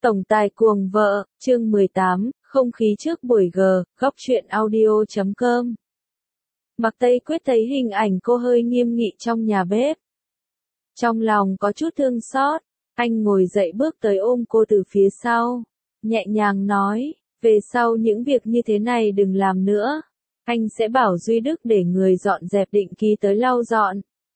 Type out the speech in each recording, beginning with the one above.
Tổng tài cuồng vợ, chương 18, không khí trước buổi góc truyện audio.com. Mạc Tây Quyết thấy hình ảnh cô hơi nghiêm nghị trong nhà bếp. Trong lòng có chút thương xót, anh ngồi dậy bước tới ôm cô từ phía sau, nhẹ nhàng nói, về sau những việc như thế này đừng làm nữa. Anh sẽ bảo Duy Đức để người dọn dẹp định kỳ tới lau dọn.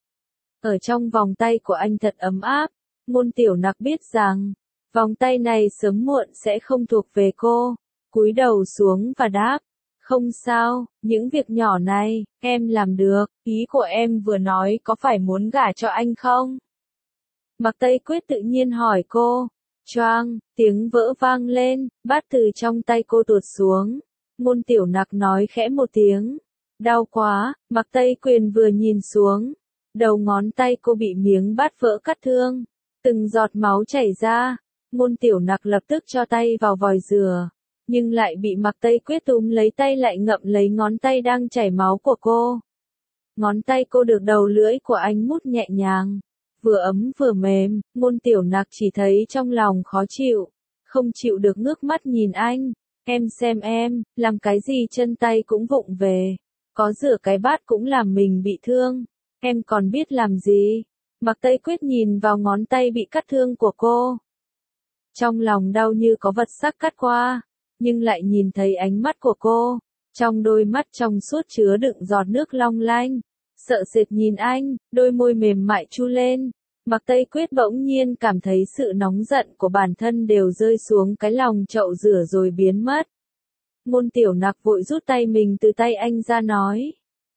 Ở trong vòng tay của anh thật ấm áp, Ngôn Tiểu Nặc biết rằng, vòng tay này sớm muộn sẽ không thuộc về cô, cúi đầu xuống và đáp, không sao, những việc nhỏ này, em làm được, ý của em vừa nói có phải muốn gả cho anh không? Mạc Tây Quyết tự nhiên hỏi cô, choang, tiếng vỡ vang lên, bát từ trong tay cô tuột xuống, Ngôn Tiểu Nặc nói khẽ một tiếng, đau quá, Mạc Tây Quyền vừa nhìn xuống, đầu ngón tay cô bị miếng bát vỡ cắt thương, từng giọt máu chảy ra. Ngôn Tiểu Nặc lập tức cho tay vào vòi rửa, nhưng lại bị Mạc Tây Quyết túm lấy tay lại ngậm lấy ngón tay đang chảy máu của cô. Ngón tay cô được đầu lưỡi của anh mút nhẹ nhàng, vừa ấm vừa mềm, Ngôn Tiểu Nặc chỉ thấy trong lòng khó chịu, không chịu được ngước mắt nhìn anh, em xem em, làm cái gì chân tay cũng vụng về, có rửa cái bát cũng làm mình bị thương, em còn biết làm gì? Mạc Tây Quyết nhìn vào ngón tay bị cắt thương của cô. Trong lòng đau như có vật sắc cắt qua, nhưng lại nhìn thấy ánh mắt của cô, trong đôi mắt trong suốt chứa đựng giọt nước long lanh, sợ sệt nhìn anh, đôi môi mềm mại chu lên. Mạc Tây Quyết bỗng nhiên cảm thấy sự nóng giận của bản thân đều rơi xuống cái lòng chậu rửa rồi biến mất. Ngôn Tiểu Nặc vội rút tay mình từ tay anh ra nói,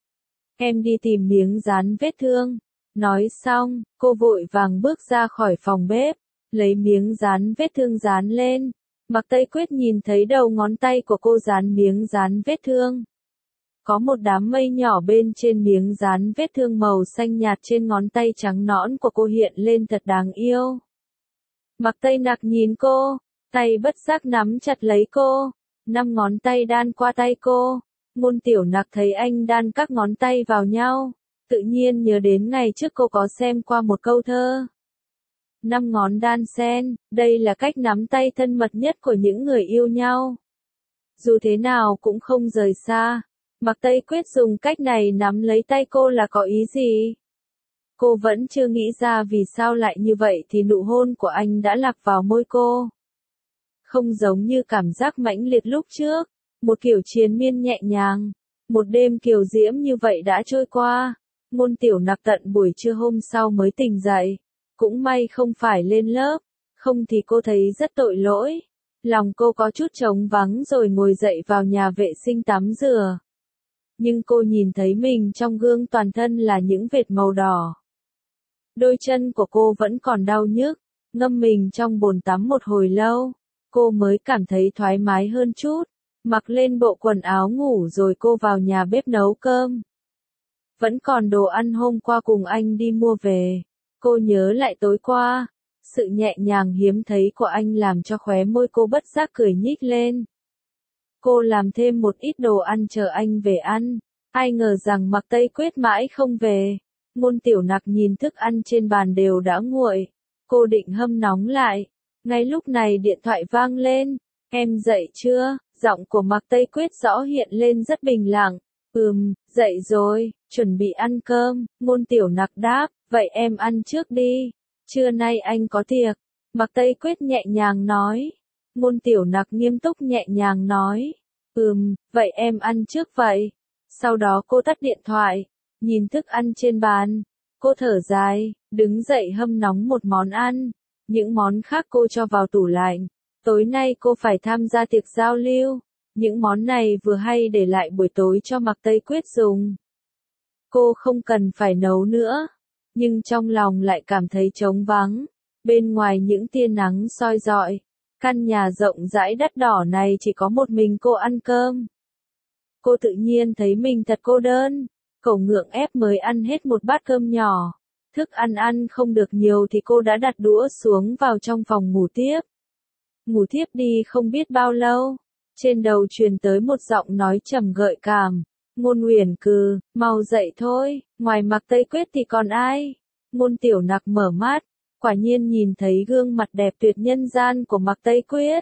em đi tìm miếng dán vết thương. Nói xong, cô vội vàng bước ra khỏi phòng bếp, lấy miếng dán vết thương dán lên. Mạc Tây Quyết nhìn thấy đầu ngón tay của cô dán miếng dán vết thương. Có một đám mây nhỏ bên trên miếng dán vết thương màu xanh nhạt trên ngón tay trắng nõn của cô hiện lên thật đáng yêu. Mạc Tây Nặc nhìn cô, tay bất giác nắm chặt lấy cô, 5 ngón tay đan qua tay cô. Ngôn Tiểu Nặc thấy anh đan các ngón tay vào nhau, tự nhiên nhớ đến ngày trước cô có xem qua một câu thơ. 5 ngón đan sen, đây là cách nắm tay thân mật nhất của những người yêu nhau. Dù thế nào cũng không rời xa. Mạc Tây Quyết dùng cách này nắm lấy tay cô là có ý gì? Cô vẫn chưa nghĩ ra vì sao lại như vậy thì nụ hôn của anh đã lạc vào môi cô. Không giống như cảm giác mãnh liệt lúc trước, một kiểu triền miên nhẹ nhàng, một đêm kiều diễm như vậy đã trôi qua. Ngôn Tiểu Nặc tận buổi trưa hôm sau mới tỉnh dậy, cũng may không phải lên lớp, không thì cô thấy rất tội lỗi. Lòng cô có chút trống vắng rồi ngồi dậy vào nhà vệ sinh tắm rửa. Nhưng cô nhìn thấy mình trong gương toàn thân là những vệt màu đỏ. Đôi chân của cô vẫn còn đau nhức, ngâm mình trong bồn tắm một hồi lâu, cô mới cảm thấy thoải mái hơn chút. Mặc lên bộ quần áo ngủ rồi cô vào nhà bếp nấu cơm. Vẫn còn đồ ăn hôm qua cùng anh đi mua về. Cô nhớ lại tối qua, sự nhẹ nhàng hiếm thấy của anh làm cho khóe môi cô bất giác cười nhích lên. Cô làm thêm một ít đồ ăn chờ anh về ăn. Ai ngờ rằng Mạc Tây Quyết mãi không về. Ngôn Tiểu Nặc nhìn thức ăn trên bàn đều đã nguội. Cô định hâm nóng lại. Ngay lúc này điện thoại vang lên. Em dậy chưa? Giọng của Mạc Tây Quyết rõ hiện lên rất bình lặng. Dậy rồi, chuẩn bị ăn cơm. Ngôn Tiểu Nặc đáp, vậy em ăn trước đi. Trưa nay anh có tiệc. Mạc Tây Quyết nhẹ nhàng nói. Ngôn Tiểu Nặc nghiêm túc nhẹ nhàng nói. Vậy em ăn trước vậy. Sau đó cô tắt điện thoại, nhìn thức ăn trên bàn. Cô thở dài, đứng dậy hâm nóng một món ăn. Những món khác cô cho vào tủ lạnh. Tối nay cô phải tham gia tiệc giao lưu. Những món này vừa hay để lại buổi tối cho Mạc Tây Quyết dùng. Cô không cần phải nấu nữa, nhưng trong lòng lại cảm thấy trống vắng. Bên ngoài những tia nắng soi rọi, căn nhà rộng rãi đắt đỏ này chỉ có một mình cô ăn cơm. Cô tự nhiên thấy mình thật cô đơn, cổ ngượng ép mới ăn hết một bát cơm nhỏ. Thức ăn ăn không được nhiều thì cô đã đặt đũa xuống vào trong phòng ngủ tiếp. Ngủ tiếp đi không biết bao lâu, trên đầu truyền tới một giọng nói trầm gợi cảm. Ngôn Uyển Cừ, mau dậy thôi, ngoài Mạc Tây Quyết thì còn ai? Ngôn Tiểu Nặc mở mắt, quả nhiên nhìn thấy gương mặt đẹp tuyệt nhân gian của Mạc Tây Quyết.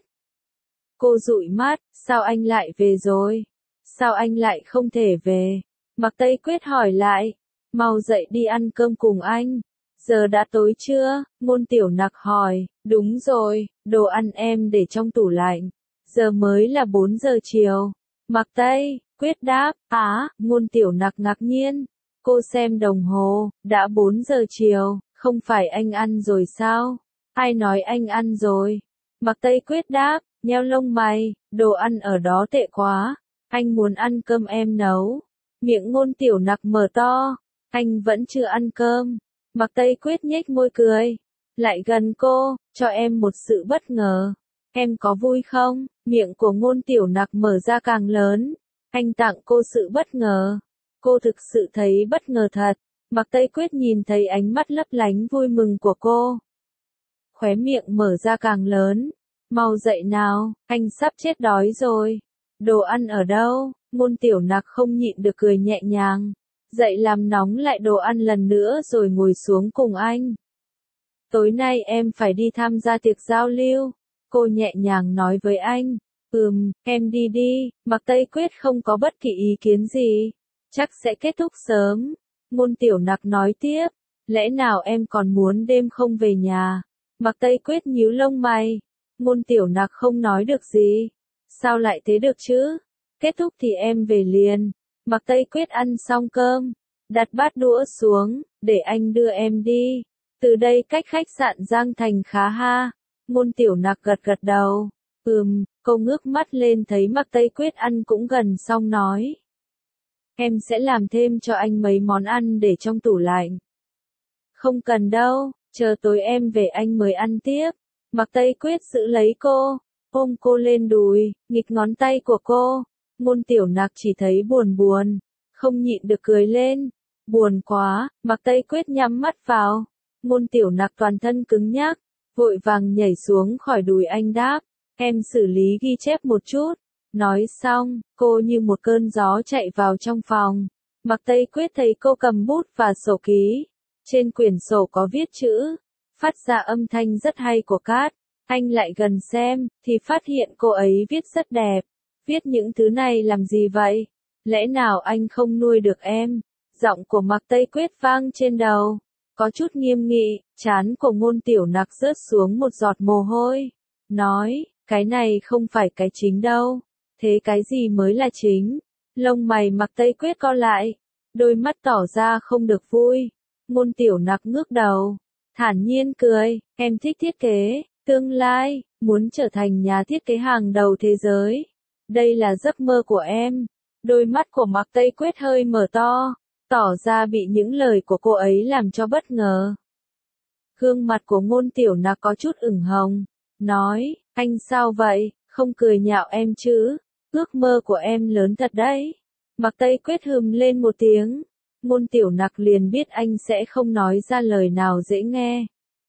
Cô dụi mắt, sao anh lại về rồi? Sao anh lại không thể về? Mạc Tây Quyết hỏi lại, mau dậy đi ăn cơm cùng anh. Giờ đã tối chưa? Ngôn Tiểu Nặc hỏi, đúng rồi, đồ ăn em để trong tủ lạnh. Giờ mới là 4 giờ chiều. Mạc Tây Quyết đáp, Ngôn Tiểu Nặc ngạc nhiên. Cô xem đồng hồ, đã 4 giờ chiều, không phải anh ăn rồi sao? Ai nói anh ăn rồi? Mạc Tây Quyết đáp, nheo lông mày, đồ ăn ở đó tệ quá. Anh muốn ăn cơm em nấu. Miệng Ngôn Tiểu Nặc mở to, anh vẫn chưa ăn cơm. Mạc Tây Quyết nhếch môi cười, lại gần cô, cho em một sự bất ngờ. Em có vui không? Miệng của Ngôn Tiểu Nặc mở ra càng lớn. Anh tặng cô sự bất ngờ. Cô thực sự thấy bất ngờ thật. Mạc Tây Quyết nhìn thấy ánh mắt lấp lánh vui mừng của cô. Khóe miệng mở ra càng lớn. Mau dậy nào, anh sắp chết đói rồi. Đồ ăn ở đâu? Ngôn Tiểu Nặc không nhịn được cười nhẹ nhàng. Dậy làm nóng lại đồ ăn lần nữa rồi ngồi xuống cùng anh. Tối nay em phải đi tham gia tiệc giao lưu. Cô nhẹ nhàng nói với anh. Em đi đi. Mạc Tây Quyết không có bất kỳ ý kiến gì. Chắc sẽ kết thúc sớm. Ngôn Tiểu Nặc nói tiếp. Lẽ nào em còn muốn đêm không về nhà? Mạc Tây Quyết nhíu lông mày. Ngôn Tiểu Nặc không nói được gì. Sao lại thế được chứ? Kết thúc thì em về liền. Mạc Tây Quyết ăn xong cơm, đặt bát đũa xuống, để anh đưa em đi. Từ đây cách khách sạn Giang Thành khá ha. Ngôn Tiểu Nặc gật gật đầu. Cô ngước mắt lên thấy Mạc Tây Quyết ăn cũng gần xong nói. Em sẽ làm thêm cho anh mấy món ăn để trong tủ lạnh. Không cần đâu, chờ tối em về anh mới ăn tiếp. Mạc Tây Quyết giữ lấy cô, ôm cô lên đùi, nghịch ngón tay của cô. Ngôn Tiểu Nặc chỉ thấy buồn buồn, không nhịn được cười lên. Buồn quá, Mạc Tây Quyết nhắm mắt vào. Ngôn Tiểu Nặc toàn thân cứng nhắc, vội vàng nhảy xuống khỏi đùi anh đáp. Em xử lý ghi chép một chút. Nói xong, cô như một cơn gió chạy vào trong phòng. Mạc Tây Quyết thấy cô cầm bút và sổ ký. Trên quyển sổ có viết chữ, phát ra âm thanh rất hay của Cát. Anh lại gần xem, thì phát hiện cô ấy viết rất đẹp. Viết những thứ này làm gì vậy? Lẽ nào anh không nuôi được em? Giọng của Mạc Tây Quyết vang trên đầu. Có chút nghiêm nghị, trán của Ngôn Tiểu Nặc rớt xuống một giọt mồ hôi. Nói, cái này không phải cái chính đâu. Thế cái gì mới là chính? Lông mày Mạc Tây Quyết co lại. Đôi mắt tỏ ra không được vui. Ngôn Tiểu Nặc ngước đầu. Thản nhiên cười, em thích thiết kế, tương lai, muốn trở thành nhà thiết kế hàng đầu thế giới. Đây là giấc mơ của em. Đôi mắt của Mạc Tây Quyết hơi mở to, tỏ ra bị những lời của cô ấy làm cho bất ngờ. Gương mặt của Ngôn Tiểu Nặc có chút ửng hồng, nói, anh sao vậy, không cười nhạo em chứ, ước mơ của em lớn thật đấy. Mạc Tây Quyết hừm lên một tiếng, Ngôn Tiểu Nặc liền biết anh sẽ không nói ra lời nào dễ nghe.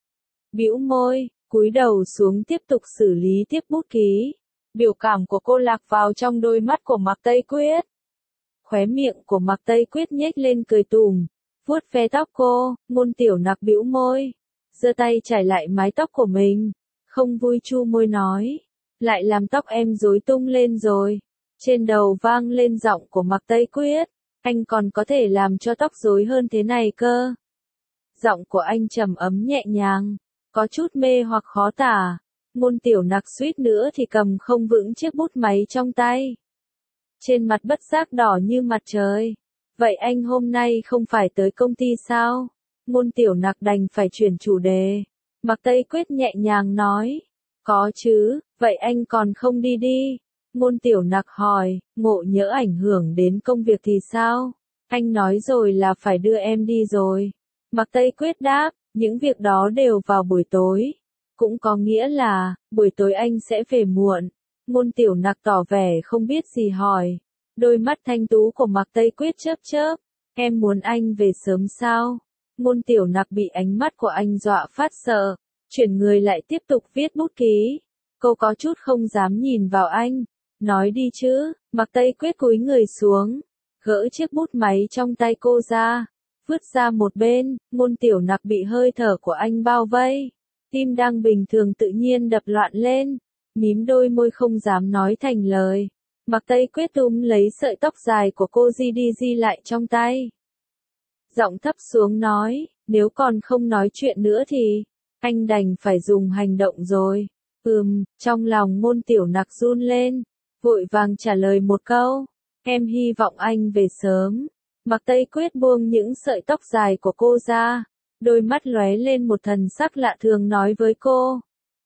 Bĩu môi, cúi đầu xuống tiếp tục xử lý tiếp bút ký. Biểu cảm của cô lạc vào trong đôi mắt của Mạc Tây Quyết. Khóe miệng của Mạc Tây Quyết nhếch lên cười tủm, vuốt ve tóc cô. Ngôn Tiểu Nặc bĩu môi, giơ tay chải lại mái tóc của mình, không vui chu môi nói, lại làm tóc em rối tung lên rồi. Trên đầu vang lên giọng của Mạc Tây Quyết, anh còn có thể làm cho tóc rối hơn thế này cơ. Giọng của anh trầm ấm nhẹ nhàng, có chút mê hoặc khó tả. Ngôn Tiểu Nặc suýt nữa thì cầm không vững chiếc bút máy trong tay. Trên mặt bất giác đỏ như mặt trời. Vậy anh hôm nay không phải tới công ty sao? Ngôn Tiểu Nặc đành phải chuyển chủ đề. Mạc Tây Quyết nhẹ nhàng nói. Có chứ, vậy anh còn không đi đi? Ngôn Tiểu Nặc hỏi, ngộ nhỡ ảnh hưởng đến công việc thì sao? Anh nói rồi là phải đưa em đi rồi. Mạc Tây Quyết đáp, những việc đó đều vào buổi tối. Cũng có nghĩa là, buổi tối anh sẽ về muộn. Ngôn Tiểu Nặc tỏ vẻ không biết gì hỏi. Đôi mắt thanh tú của Mạc Tây Quyết chớp chớp. Em muốn anh về sớm sao? Ngôn Tiểu Nặc bị ánh mắt của anh dọa phát sợ. Chuyển người lại tiếp tục viết bút ký. Cô có chút không dám nhìn vào anh. Nói đi chứ. Mạc Tây Quyết cúi người xuống, gỡ chiếc bút máy trong tay cô ra. vứt ra một bên, Ngôn Tiểu Nặc bị hơi thở của anh bao vây. Tim đang bình thường tự nhiên đập loạn lên, mím đôi môi không dám nói thành lời. Mạc Tây Quyết túm lấy sợi tóc dài của cô di lại trong tay. Giọng thấp xuống nói, nếu còn không nói chuyện nữa thì, anh đành phải dùng hành động rồi. Trong lòng Ngôn Tiểu Nặc run lên, vội vàng trả lời một câu, em hy vọng anh về sớm. Mạc Tây Quyết buông những sợi tóc dài của cô ra, đôi mắt lóe lên một thần sắc lạ thường nói với cô.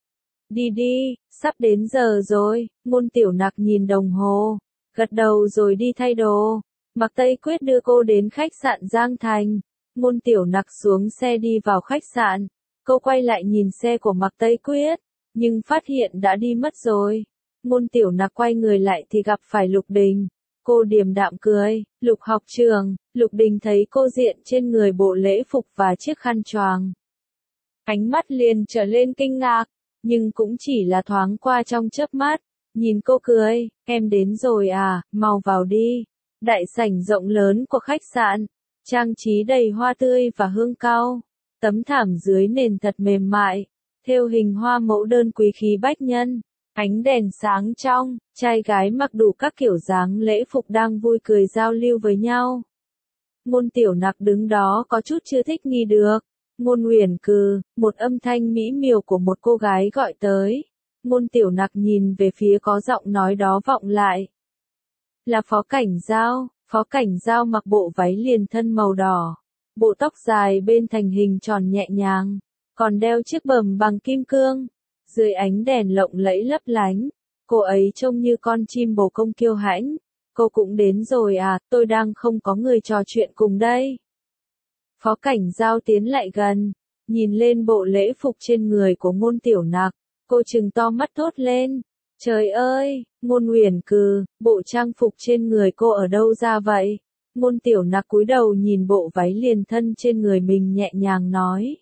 Đi đi, sắp đến giờ rồi. Ngôn Tiểu Nặc nhìn đồng hồ, gật đầu rồi đi thay đồ. Mạc Tây Quyết đưa cô đến khách sạn Giang Thành. Ngôn Tiểu Nặc xuống xe đi vào khách sạn. Cô quay lại nhìn xe của Mạc Tây Quyết, nhưng phát hiện đã đi mất rồi. Ngôn Tiểu Nặc quay người lại thì gặp phải Lục Đình. Cô điềm đạm cười, Lục học trường. Lục Đình thấy cô diện trên người bộ lễ phục và chiếc khăn choàng, ánh mắt liền trở lên kinh ngạc, nhưng cũng chỉ là thoáng qua trong chớp mắt. Nhìn cô cười, em đến rồi à, mau vào đi. Đại sảnh rộng lớn của khách sạn, trang trí đầy hoa tươi và hương cau. Tấm thảm dưới nền thật mềm mại, thêu hình hoa mẫu đơn quý khí bách nhân. Ánh đèn sáng trong, trai gái mặc đủ các kiểu dáng lễ phục đang vui cười giao lưu với nhau. Ngôn Tiểu Nặc đứng đó có chút chưa thích nghi được. Ngôn Uyển Cừ, một âm thanh mỹ miều của một cô gái gọi tới. Ngôn Tiểu Nặc nhìn về phía có giọng nói đó vọng lại. Là Phó Cảnh Giao. Phó Cảnh Giao mặc bộ váy liền thân màu đỏ, bộ tóc dài bên thành hình tròn nhẹ nhàng, còn đeo chiếc bờm bằng kim cương. Dưới ánh đèn lộng lẫy lấp lánh, cô ấy trông như con chim bồ công kiêu hãnh. Cô cũng đến rồi à, tôi đang không có người trò chuyện cùng đây. Phó Cảnh Giao tiến lại gần, nhìn lên bộ lễ phục trên người của Ngôn Tiểu Nặc, cô trừng to mắt thốt lên. Trời ơi, Ngôn Uyển Cừ, bộ trang phục trên người cô ở đâu ra vậy? Ngôn Tiểu Nặc cúi đầu nhìn bộ váy liền thân trên người mình nhẹ nhàng nói.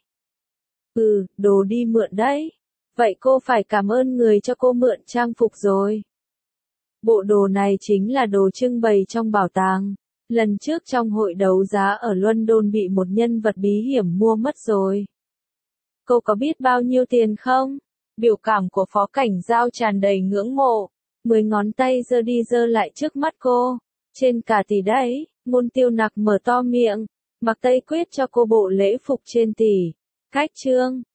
Đồ đi mượn đấy. Vậy cô phải cảm ơn người cho cô mượn trang phục rồi. Bộ đồ này chính là đồ trưng bày trong bảo tàng. Lần trước trong hội đấu giá ở London bị một nhân vật bí hiểm mua mất rồi. Cô có biết bao nhiêu tiền không? Biểu cảm của Phó Cảnh Giao tràn đầy ngưỡng mộ. 10 ngón tay giơ đi giơ lại trước mắt cô. Trên cả tỷ đấy. Ngôn Tiểu Nặc mở to miệng. Mạc Tây Quyết cho cô bộ lễ phục trên tỷ. Cách trương.